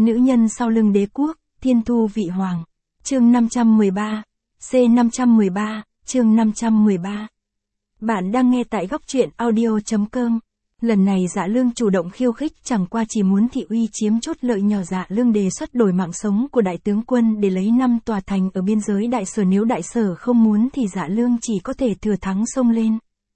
Nữ nhân sau lưng đế quốc, thiên thu vị hoàng. Chương 513, C513, chương 513. Bạn đang nghe tại góc truyện audio.com. Lần này Dạ Lương chủ động khiêu khích chẳng qua chỉ muốn thị uy chiếm chốt lợi nhỏ. Dạ Lương đề xuất đổi mạng sống của đại tướng quân để lấy 5 tòa thành ở biên giới Đại Sở, nếu Đại Sở không muốn thì Dạ Lương chỉ có thể thừa thắng xông lên.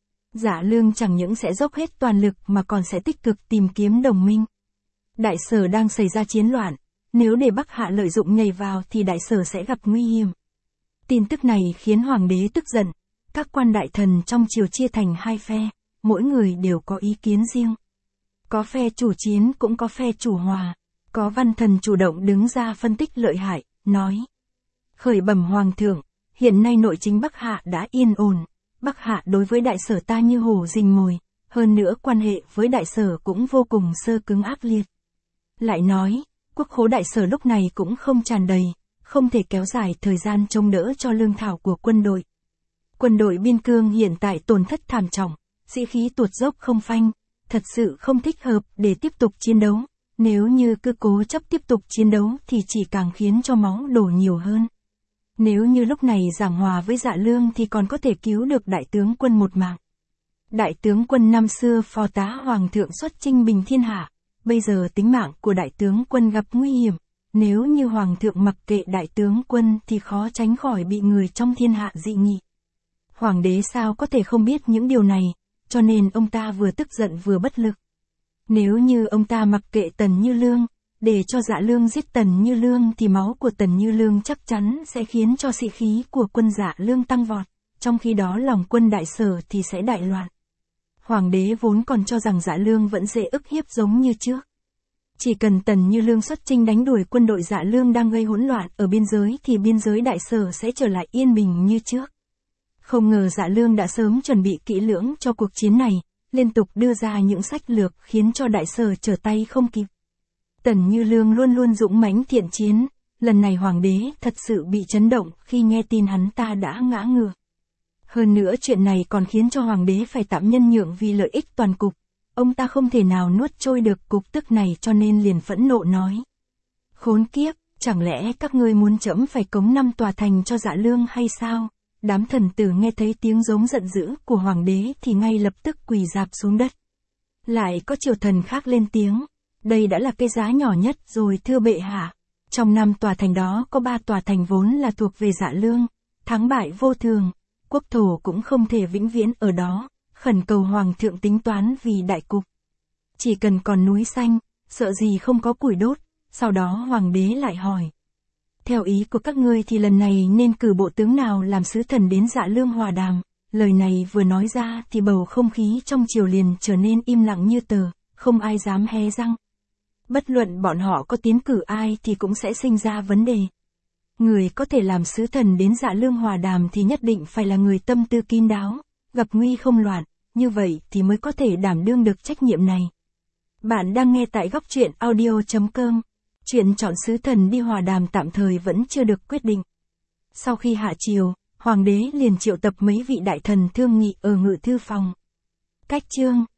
Dạ Lương chẳng những sẽ dốc hết toàn lực mà còn sẽ tích cực tìm kiếm đồng minh. Đại Sở đang xảy ra chiến loạn, nếu để Bắc Hạ lợi dụng nhảy vào thì Đại Sở sẽ gặp nguy hiểm. Tin tức này khiến hoàng đế tức giận, các quan đại thần trong triều chia thành hai phe, mỗi người đều có ý kiến riêng. Có phe chủ chiến cũng có phe chủ hòa, có văn thần chủ động đứng ra phân tích lợi hại, nói: khởi bẩm hoàng thượng, hiện nay nội chính Bắc Hạ đã yên ổn, Bắc Hạ đối với Đại Sở ta như hổ rình mồi, hơn nữa quan hệ với Đại Sở cũng vô cùng xơ cứng ác liệt. Lại nói, quốc khố Đại Sở lúc này cũng không tràn đầy, không thể kéo dài thời gian trông đỡ cho lương thảo của quân đội. Quân đội biên cương hiện tại tổn thất thảm trọng, sĩ khí tuột dốc không phanh, thật sự không thích hợp để tiếp tục chiến đấu. Nếu như cứ cố chấp tiếp tục chiến đấu thì chỉ càng khiến cho máu đổ nhiều hơn. Nếu như lúc này giảng hòa với Dạ Lương thì còn có thể cứu được đại tướng quân một mạng. Đại tướng quân năm xưa phò tá hoàng thượng xuất chinh bình thiên hạ, bây giờ tính mạng của đại tướng quân gặp nguy hiểm. Nếu như hoàng thượng mặc kệ đại tướng quân thì khó tránh khỏi bị người trong thiên hạ dị nghị. Hoàng đế sao có thể không biết những điều này, cho nên ông ta vừa tức giận vừa bất lực. Nếu như ông ta mặc kệ Tần Như Lương, để cho Dạ Lương giết Tần Như Lương thì máu của Tần Như Lương chắc chắn sẽ khiến cho sĩ khí của quân Dạ Lương tăng vọt, trong khi đó lòng quân Đại Sở thì sẽ đại loạn. Hoàng đế vốn còn cho rằng Dạ Lương vẫn dễ ức hiếp giống như trước. Chỉ cần Tần Như Lương xuất chinh đánh đuổi quân đội Dạ Lương đang gây hỗn loạn ở biên giới thì biên giới Đại Sở sẽ trở lại yên bình như trước. Không ngờ Dạ Lương đã sớm chuẩn bị kỹ lưỡng cho cuộc chiến này, liên tục đưa ra những sách lược khiến cho Đại Sở trở tay không kịp. Tần Như Lương luôn luôn dũng mãnh thiện chiến, lần này hoàng đế thật sự bị chấn động khi nghe tin hắn ta đã ngã ngựa. Hơn nữa chuyện này còn khiến cho hoàng đế phải tạm nhân nhượng vì lợi ích toàn cục. Ông ta không thể nào nuốt trôi được cục tức này cho nên liền phẫn nộ nói: khốn kiếp, chẳng lẽ các ngươi muốn trẫm phải cống 5 tòa thành cho Dạ Lương hay sao? Đám thần tử nghe thấy tiếng giống giận dữ của hoàng đế thì ngay lập tức quỳ rạp xuống đất. Lại có triều thần khác lên tiếng: đây đã là cái giá nhỏ nhất rồi thưa bệ hạ. Trong 5 tòa thành đó có 3 tòa thành vốn là thuộc về Dạ Lương, thắng bại vô thường, quốc thổ cũng không thể vĩnh viễn ở đó, khẩn cầu hoàng thượng tính toán vì đại cục. Chỉ cần còn núi xanh, sợ gì không có củi đốt. Sau đó hoàng đế lại hỏi: theo ý của các ngươi thì lần này nên cử bộ tướng nào làm sứ thần đến Dạ Lương hòa đàm? Lời này vừa nói ra thì bầu không khí trong triều liền trở nên im lặng như tờ, không ai dám hé răng. Bất luận bọn họ có tiến cử ai thì cũng sẽ sinh ra vấn đề. Người có thể làm sứ thần đến Dạ Lương hòa đàm thì nhất định phải là người tâm tư kín đáo, gặp nguy không loạn, như vậy thì mới có thể đảm đương được trách nhiệm này. Bạn đang nghe tại góc truyện audio.com. Chuyện chọn sứ thần đi hòa đàm tạm thời vẫn chưa được quyết định. Sau khi hạ triều, hoàng đế liền triệu tập mấy vị đại thần thương nghị ở ngự thư phòng. Cách chương